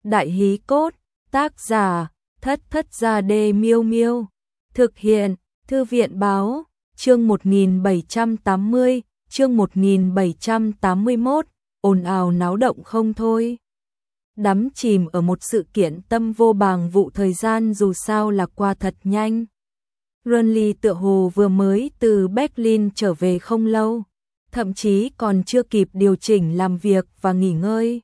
Đại hí cốt, tác giả, Thất Thất Gia Đê Miêu Miêu. Thực hiện, Thư viện báo, chương 1780, chương 1781, ồn ào náo động không thôi. Đắm chìm ở một sự kiện tâm vô bàng vụ, thời gian dù sao là qua thật nhanh. Runley tựa hồ vừa mới từ Berlin trở về không lâu, thậm chí còn chưa kịp điều chỉnh làm việc và nghỉ ngơi.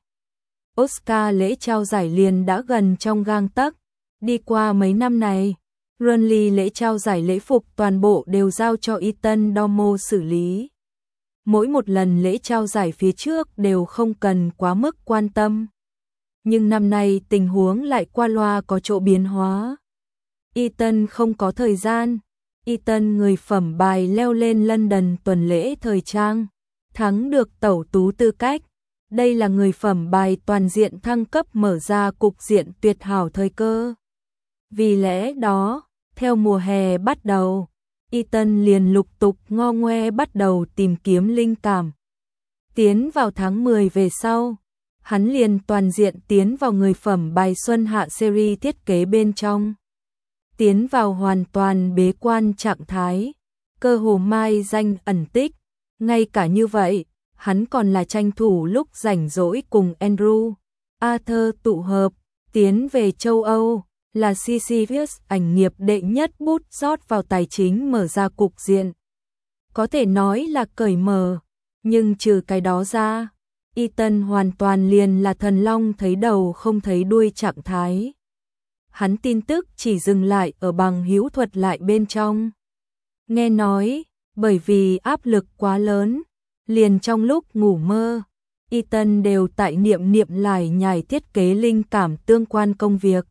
Oscar lễ trao giải liền đã gần trong gang tấc. Đi qua mấy năm này, Runley lễ trao giải lễ phục toàn bộ đều giao cho Ethan Dormo xử lý. Mỗi một lần lễ trao giải phía trước đều không cần quá mức quan tâm. Nhưng năm nay tình huống lại qua loa có chỗ biến hóa. Ethan không có thời gian. Ethan người phẩm bài leo lên London tuần lễ thời trang, thắng được tẩu tú tư cách. Đây là người phẩm bài toàn diện thăng cấp, mở ra cục diện tuyệt hảo thời cơ. Vì lẽ đó, theo mùa hè bắt đầu, Ethan liền lục tục ngo ngoe bắt đầu tìm kiếm linh cảm. Tiến vào tháng 10 về sau, hắn liền toàn diện tiến vào người phẩm bài xuân hạ series thiết kế bên trong. Tiến vào hoàn toàn bế quan trạng thái, cơ hồ mai danh ẩn tích. Ngay cả như vậy, hắn còn là tranh thủ lúc rảnh rỗi cùng Andrew Arthur tụ hợp, tiến về châu Âu, là Sisyphus ảnh nghiệp đệ nhất bút rót vào tài chính, mở ra cục diện. Có thể nói là cởi mở, nhưng trừ cái đó ra, Ethan hoàn toàn liền là thần long thấy đầu không thấy đuôi trạng thái. Hắn tin tức chỉ dừng lại ở bằng hữu thuật lại bên trong. Nghe nói, bởi vì áp lực quá lớn, liền trong lúc ngủ mơ, Ethan đều tại niệm lại nhải thiết kế linh cảm tương quan công việc.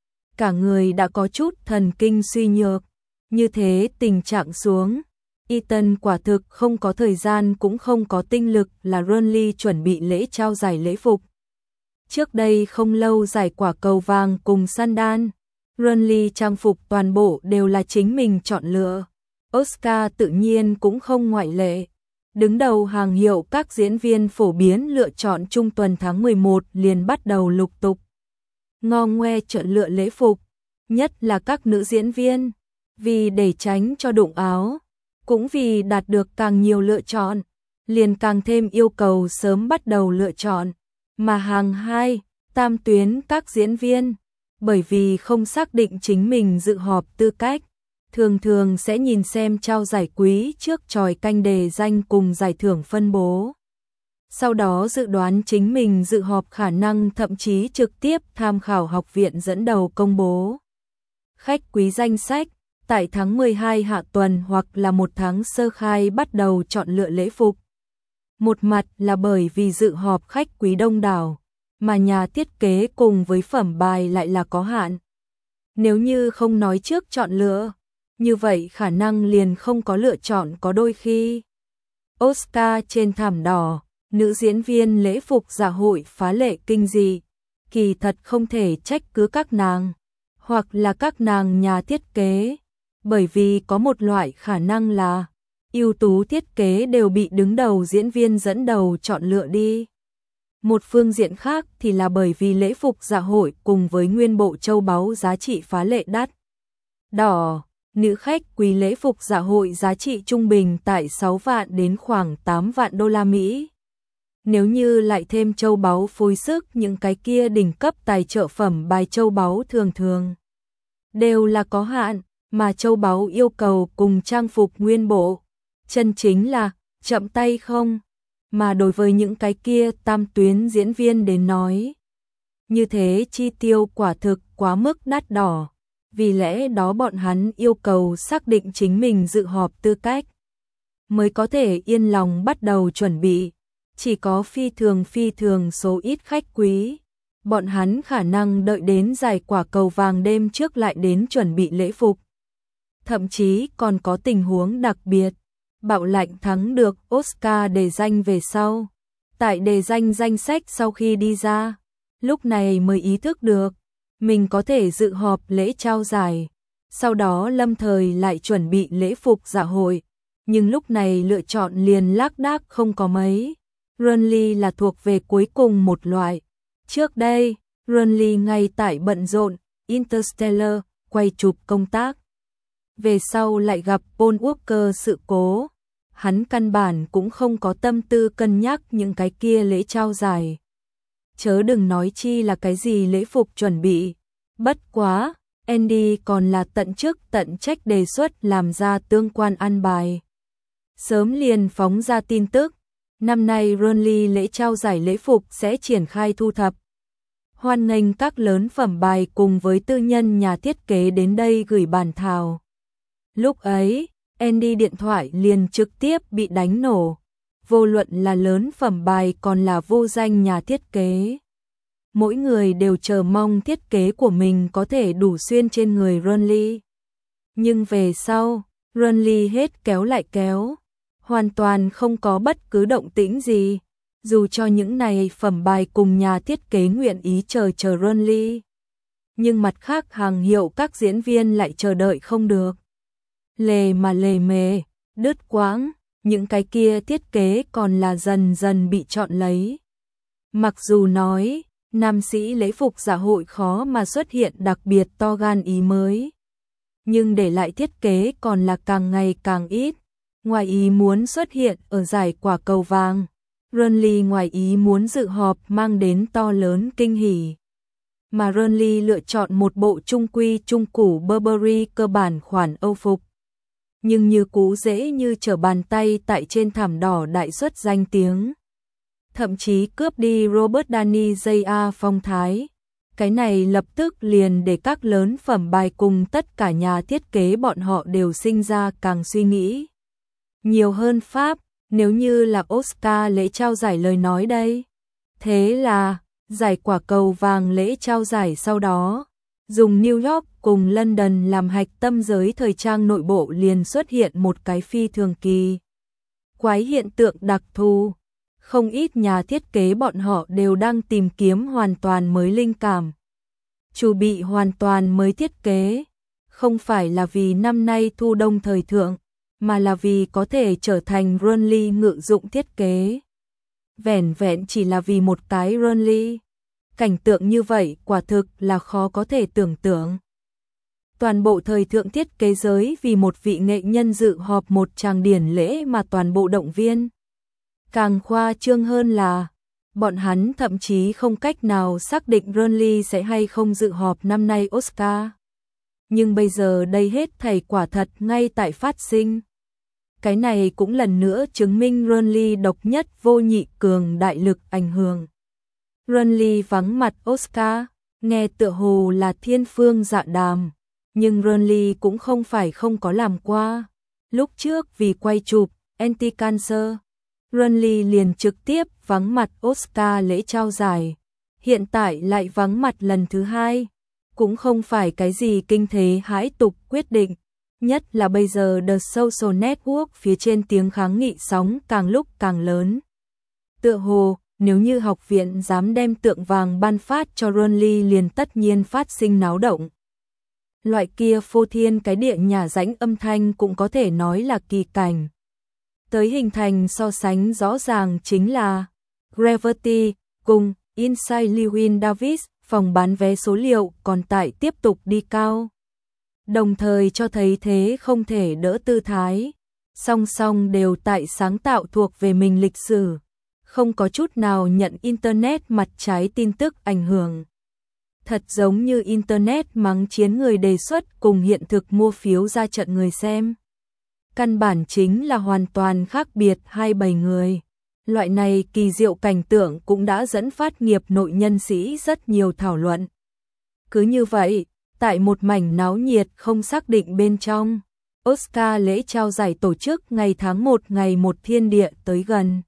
Cả người đã có chút thần kinh suy nhược. Như thế tình trạng xuống, Ethan quả thực không có thời gian cũng không có tinh lực là Runley chuẩn bị lễ trao giải lễ phục. Trước đây không lâu giải quả cầu vàng cùng sandal, Runley trang phục toàn bộ đều là chính mình chọn lựa. Oscar tự nhiên cũng không ngoại lệ. Đứng đầu hàng hiệu các diễn viên phổ biến lựa chọn trung tuần tháng 11 liền bắt đầu lục tục ngo ngoe chọn lựa lễ phục, nhất là các nữ diễn viên, vì để tránh cho đụng áo, cũng vì đạt được càng nhiều lựa chọn, liền càng thêm yêu cầu sớm bắt đầu lựa chọn. Mà hàng 2, tam tuyến các diễn viên, bởi vì không xác định chính mình dự họp tư cách, thường thường sẽ nhìn xem trao giải quý trước chòi canh đề danh cùng giải thưởng phân bố. Sau đó dự đoán chính mình dự họp khả năng, thậm chí trực tiếp tham khảo học viện dẫn đầu công bố khách quý danh sách, tại tháng 12 hạ tuần hoặc là một tháng sơ khai bắt đầu chọn lựa lễ phục. Một mặt là bởi vì dự họp khách quý đông đảo, mà nhà thiết kế cùng với phẩm bài lại là có hạn. Nếu như không nói trước chọn lựa, như vậy khả năng liền không có lựa chọn. Có đôi khi Oscar trên thảm đỏ, nữ diễn viên lễ phục dạ hội phá lệ kinh dị, kỳ thật không thể trách cứ các nàng, hoặc là các nàng nhà thiết kế, bởi vì có một loại khả năng là ưu tú thiết kế đều bị đứng đầu diễn viên dẫn đầu chọn lựa đi. Một phương diện khác thì là bởi vì lễ phục dạ hội cùng với nguyên bộ châu báu giá trị phá lệ đắt đỏ. Nữ khách quý lễ phục dạ hội giá trị trung bình tại 6 vạn đến khoảng 8 vạn đô la Mỹ. Nếu như lại thêm châu báu phối sức, những cái kia đỉnh cấp tài trợ phẩm bài châu báu thường thường đều là có hạn, mà châu báu yêu cầu cùng trang phục nguyên bộ, chân chính là chậm tay không. Mà đối với những cái kia tam tuyến diễn viên đến nói, như thế chi tiêu quả thực quá mức đắt đỏ. Vì lẽ đó bọn hắn yêu cầu xác định chính mình dự họp tư cách, mới có thể yên lòng bắt đầu chuẩn bị. Chỉ có phi thường số ít khách quý, bọn hắn khả năng đợi đến giải quả cầu vàng đêm trước lại đến chuẩn bị lễ phục. Thậm chí còn có tình huống đặc biệt, Bảo Lạnh thắng được Oscar đề danh về sau. Tại đề danh danh sách sau khi đi ra, lúc này mới ý thức được mình có thể dự họp lễ trao giải, sau đó lâm thời lại chuẩn bị lễ phục dạ hội, nhưng lúc này lựa chọn liền lác đác không có mấy. Runley là thuộc về cuối cùng một loại. Trước đây, Ronly ngay tại bận rộn Interstellar, quay chụp công tác. Về sau lại gặp Paul Walker sự cố. Hắn căn bản cũng không có tâm tư cân nhắc những cái kia lễ trao giải. Chớ đừng nói chi là cái gì lễ phục chuẩn bị. Bất quá, Andy còn là tận chức tận trách đề xuất làm ra tương quan an bài. Sớm liền phóng ra tin tức, năm nay Ronly lễ trao giải lễ phục sẽ triển khai thu thập. Hoan nghênh các lớn phẩm bài cùng với tư nhân nhà thiết kế đến đây gửi bản thảo. Lúc ấy, Andy điện thoại liền trực tiếp bị đánh nổ. Vô luận là lớn phẩm bài còn là vô danh nhà thiết kế. Mỗi người đều chờ mong thiết kế của mình có thể đủ xuyên trên người Ronly. Nhưng về sau, Ronly hết kéo lại kéo. Hoàn toàn không có bất cứ động tĩnh gì. Dù cho những này phẩm bài cùng nhà thiết kế nguyện ý chờ Ronly. Nhưng mặt khác hàng hiệu các diễn viên lại chờ đợi không được. Lề mề, đứt quãng, những cái kia thiết kế còn là dần dần bị chọn lấy. Mặc dù nói, nam sĩ lễ phục dạ hội khó mà xuất hiện đặc biệt to gan ý mới. Nhưng để lại thiết kế còn là càng ngày càng ít. Ngoài ý muốn xuất hiện ở giải quả cầu vàng. Ronly ngoài ý muốn dự họp mang đến to lớn kinh hỉ. Mà Ronly lựa chọn một bộ trung quy trung củ Burberry cơ bản khoản Âu phục. Nhưng như cũ dễ như trở bàn tay tại trên thảm đỏ đại xuất danh tiếng. Thậm chí cướp đi Robert Downey Jr. phong thái. Cái này lập tức liền để các lớn phẩm bài cùng tất cả nhà thiết kế bọn họ đều sinh ra càng suy nghĩ. Nhiều hơn Pháp, nếu như là Oscar lễ trao giải lời nói đây. Thế là, giải quả cầu vàng lễ trao giải sau đó, dùng New York cùng London làm hạch tâm giới thời trang nội bộ liền xuất hiện một cái phi thường kỳ quái hiện tượng đặc thù. Không ít nhà thiết kế bọn họ đều đang tìm kiếm hoàn toàn mới linh cảm. Chuẩn bị hoàn toàn mới thiết kế, không phải là vì năm nay thu đông thời thượng, mà là vì có thể trở thành Ronly ngự dụng thiết kế. Vẻn vẹn chỉ là vì một cái Ronly. Cảnh tượng như vậy quả thực là khó có thể tưởng tượng. Toàn bộ thời thượng thiết kế giới vì một vị nghệ nhân dự họp một tràng điển lễ mà toàn bộ động viên. Càng khoa trương hơn là, bọn hắn thậm chí không cách nào xác định Ronly sẽ hay không dự họp năm nay Oscar. Nhưng bây giờ đây hết thảy quả thật ngay tại phát sinh. Cái này cũng lần nữa chứng minh Ronly độc nhất vô nhị cường đại lực ảnh hưởng. Ronly vắng mặt Oscar, nghe tựa hồ là thiên phương dạ đàm, nhưng Ronly cũng không phải không có làm qua. Lúc trước vì quay chụp Anti-Cancer, Ronly liền trực tiếp vắng mặt Oscar lễ trao giải. Hiện tại lại vắng mặt lần thứ hai, cũng không phải cái gì kinh thế hãi tục quyết định. Nhất là bây giờ The Social Network phía trên tiếng kháng nghị sóng càng lúc càng lớn. Tựa hồ, nếu như học viện dám đem tượng vàng ban phát cho Ronly liền tất nhiên phát sinh náo động. Loại kia phô thiên cái địa nhà rãnh âm thanh cũng có thể nói là kỳ cảnh. Tới hình thành so sánh rõ ràng chính là Gravity cùng Inside Llewyn Davis, phòng bán vé số liệu còn tại tiếp tục đi cao. Đồng thời cho thấy thế không thể đỡ tư thái, song song đều tại sáng tạo thuộc về mình lịch sử, không có chút nào nhận Internet mặt trái tin tức ảnh hưởng. Thật giống như Internet mắng chiến người đề xuất cùng hiện thực mua phiếu ra trận người xem. Căn bản chính là hoàn toàn khác biệt hai bầy người. Loại này kỳ diệu cảnh tượng cũng đã dẫn phát nghiệp nội nhân sĩ rất nhiều thảo luận. Cứ như vậy, tại một mảnh náo nhiệt không xác định bên trong, Oscar lễ trao giải tổ chức ngày tháng 1 ngày một thiên địa tới gần.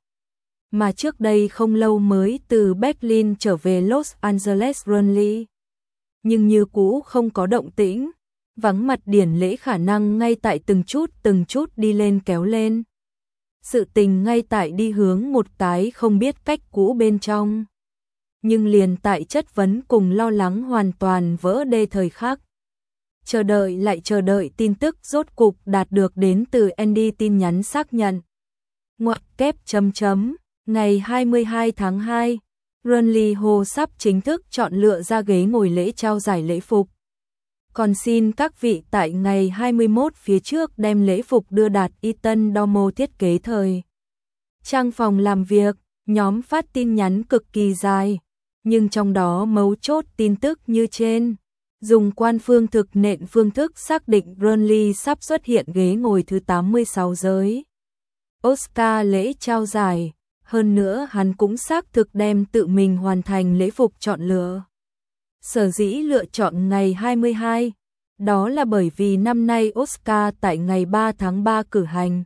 Mà trước đây không lâu mới từ Berlin trở về Los Angeles Ronly. Nhưng như cũ không có động tĩnh, vắng mặt điển lễ khả năng ngay tại từng chút đi lên kéo lên. Sự tình ngay tại đi hướng một cái không biết cách cũ bên trong. Nhưng liền tại chất vấn cùng lo lắng hoàn toàn vỡ đê thời khắc. Chờ đợi lại chờ đợi tin tức rốt cục đạt được đến từ Andy tin nhắn xác nhận. Ngoặc kép chấm chấm, ngày 22 tháng 2, Renly Ho sắp chính thức chọn lựa ra ghế ngồi lễ trao giải lễ phục. Còn xin các vị tại ngày 21 phía trước đem lễ phục đưa đạt Ethan Domo thiết kế thời trang phòng làm việc. Nhóm phát tin nhắn cực kỳ dài, nhưng trong đó mấu chốt tin tức như trên. Dùng quan phương thực nện phương thức xác định Renly sắp xuất hiện ghế ngồi thứ 86 giới Oscar lễ trao giải. Hơn nữa hắn cũng xác thực đem tự mình hoàn thành lễ phục chọn lựa. Sở dĩ lựa chọn ngày 22, đó là bởi vì năm nay Oscar tại ngày 3 tháng 3 cử hành.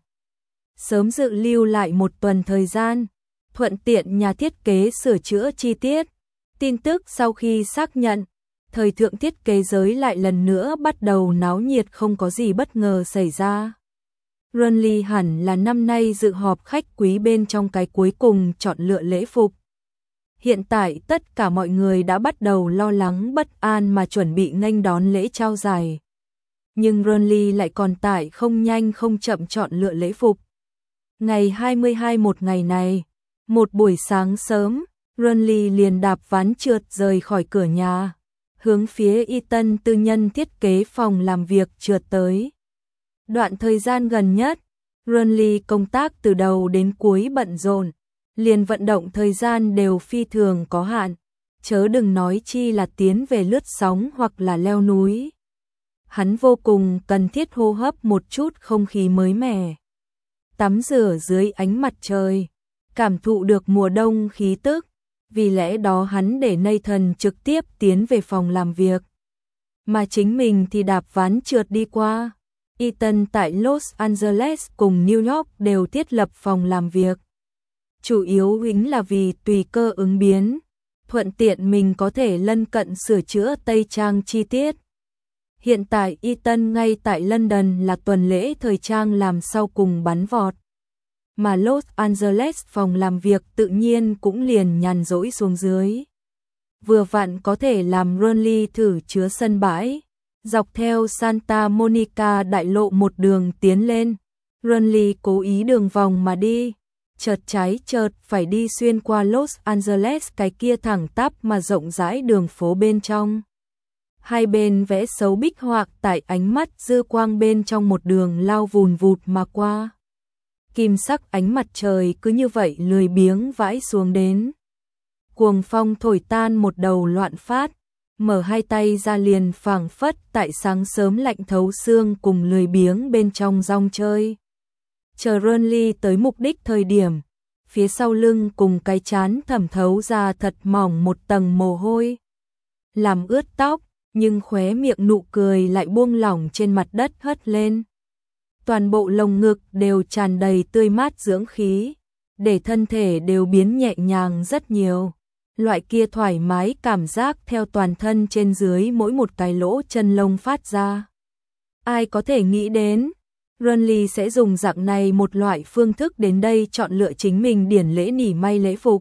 Sớm dự lưu lại một tuần thời gian, thuận tiện nhà thiết kế sửa chữa chi tiết. Tin tức sau khi xác nhận, thời thượng thiết kế giới lại lần nữa bắt đầu náo nhiệt, không có gì bất ngờ xảy ra. Renly hẳn là năm nay dự họp khách quý bên trong cái cuối cùng chọn lựa lễ phục. Hiện tại tất cả mọi người đã bắt đầu lo lắng bất an mà chuẩn bị nghênh đón lễ trao giải. Nhưng Renly lại còn tại không nhanh không chậm chọn lựa lễ phục. Ngày 22 một ngày này, một buổi sáng sớm, Renly liền đạp ván trượt rời khỏi cửa nhà, hướng phía Ethan tư nhân thiết kế phòng làm việc trượt tới. Đoạn thời gian gần nhất, Renly công tác từ đầu đến cuối bận rộn, liền vận động thời gian đều phi thường có hạn, chớ đừng nói chi là tiến về lướt sóng hoặc là leo núi. Hắn vô cùng cần thiết hô hấp một chút không khí mới mẻ, tắm rửa dưới ánh mặt trời, cảm thụ được mùa đông khí tức, vì lẽ đó hắn để Nathan trực tiếp tiến về phòng làm việc, mà chính mình thì đạp ván trượt đi qua. Ethan tại Los Angeles cùng New York đều thiết lập phòng làm việc. Chủ yếu chính là vì tùy cơ ứng biến, thuận tiện mình có thể lân cận sửa chữa tây trang chi tiết. Hiện tại Ethan ngay tại London là tuần lễ thời trang làm sau cùng bắn vọt, mà Los Angeles phòng làm việc tự nhiên cũng liền nhàn rỗi xuống dưới. Vừa vặn có thể làm Renly thử chứa sân bãi. Dọc theo Santa Monica đại lộ một đường tiến lên, Renly cố ý đường vòng mà đi, chợt trái chợt phải đi xuyên qua Los Angeles cái kia thẳng tắp mà rộng rãi đường phố bên trong. Hai bên vẽ xấu bích họa tại ánh mắt dư quang bên trong một đường lao vùn vụt mà qua. Kim sắc ánh mặt trời cứ như vậy lười biếng vãi xuống đến. Cuồng phong thổi tan một đầu loạn phát, mở hai tay ra liền phảng phất tại sáng sớm lạnh thấu xương cùng lười biếng bên trong rong chơi. Chờ Renly tới mục đích thời điểm, phía sau lưng cùng cái trán thẩm thấu ra thật mỏng một tầng mồ hôi, làm ướt tóc, nhưng khóe miệng nụ cười lại buông lỏng trên mặt đất hất lên. Toàn bộ lồng ngực đều tràn đầy tươi mát dưỡng khí, để thân thể đều biến nhẹ nhàng rất nhiều. Loại kia thoải mái cảm giác theo toàn thân trên dưới mỗi một cái lỗ chân lông phát ra. Ai có thể nghĩ đến, Renly sẽ dùng dạng này một loại phương thức đến đây chọn lựa chính mình điển lễ nỉ may lễ phục.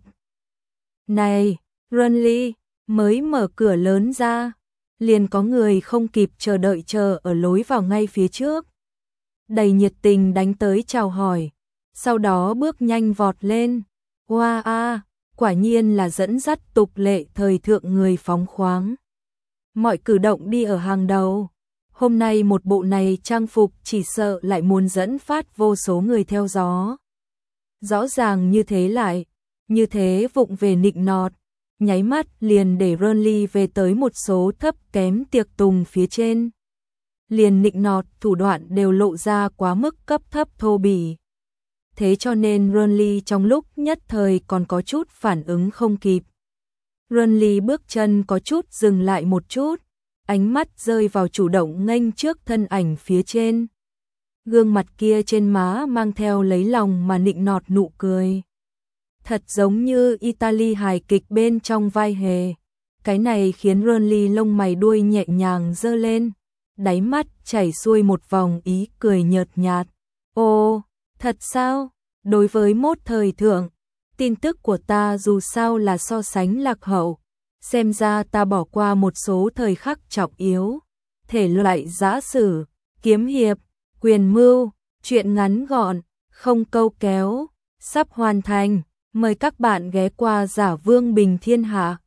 Này, Renly, mới mở cửa lớn ra, liền có người không kịp chờ đợi chờ ở lối vào ngay phía trước. Đầy nhiệt tình đánh tới chào hỏi, sau đó bước nhanh vọt lên. Wow, quả nhiên là dẫn dắt tục lệ thời thượng người phóng khoáng. Mọi cử động đi ở hàng đầu. Hôm nay một bộ này trang phục chỉ sợ lại muốn dẫn phát vô số người theo gió. Rõ ràng như thế lại, như thế vụng về nịnh nọt, nháy mắt liền để Renly về tới một số thấp kém tiệc tùng phía trên. Liền nịnh nọt thủ đoạn đều lộ ra quá mức cấp thấp thô bỉ. Thế cho nên Renly trong lúc nhất thời còn có chút phản ứng không kịp. Renly bước chân có chút dừng lại một chút, ánh mắt rơi vào chủ động nghênh trước thân ảnh phía trên. Gương mặt kia trên má mang theo lấy lòng mà nịnh nọt nụ cười. Thật giống như Italy hài kịch bên trong vai hề. Cái này khiến Renly lông mày đuôi nhẹ nhàng giơ lên, đáy mắt chảy xuôi một vòng ý cười nhợt nhạt. Ồ, thật sao? Đối với mốt thời thượng, tin tức của ta dù sao là so sánh lạc hậu, xem ra ta bỏ qua một số thời khắc trọng yếu. Thể loại giã sử, kiếm hiệp, quyền mưu, truyện ngắn gọn, không câu kéo, sắp hoàn thành. Mời các bạn ghé qua Giả Vương Bình Thiên Hạ.